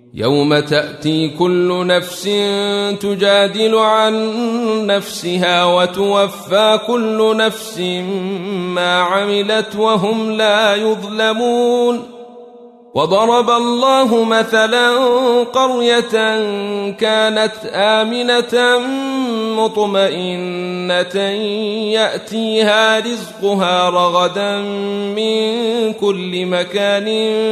يوم تأتي كل نفس تجادل عن نفسها وتوفى كل نفس ما عملت وهم لا يظلمون. وضرب الله مثلا قرية كانت آمنة مطمئنة يأتيها رزقها رغدا من كل مكان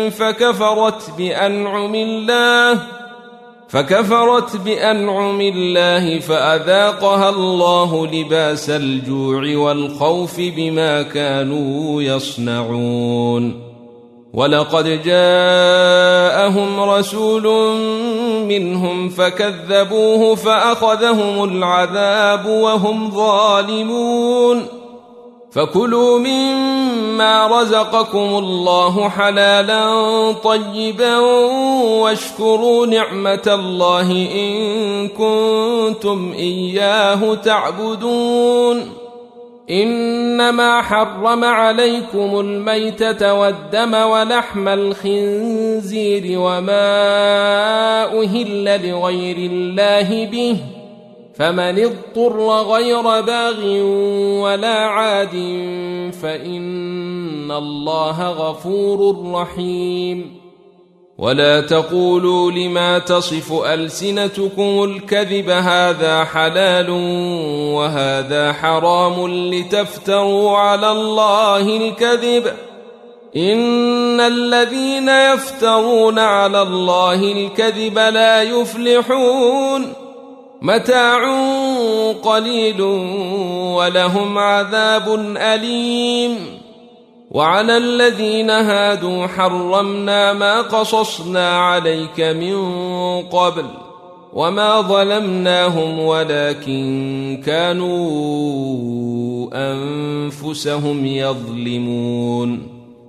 فكفرت بأنعم الله فأذاقها الله لباس الجوع والخوف بما كانوا يصنعون. ولقد جاءهم رسول منهم فكذبوه فأخذهم العذاب وهم ظالمون. فكلوا مما رزقكم الله حلالا طيبا واشكروا نعمة الله إن كنتم إياه تعبدون. إنما حرم عليكم الميتة والدم ولحم الخنزير وما أهل لغير الله به، فمن اضطر غير باغ ولا عاد فإن الله غفور رحيم. ولا تقولوا لما تصف ألسنتكم الكذب هذا حلال وهذا حرام لتفتروا على الله الكذب، إن الذين يفترون على الله الكذب لا يفلحون. متاع قليل ولهم عذاب أليم. وعلى الذين هادوا حرمنا ما قصصنا عليك من قبل وما ظلمناهم ولكن كانوا أنفسهم يظلمون.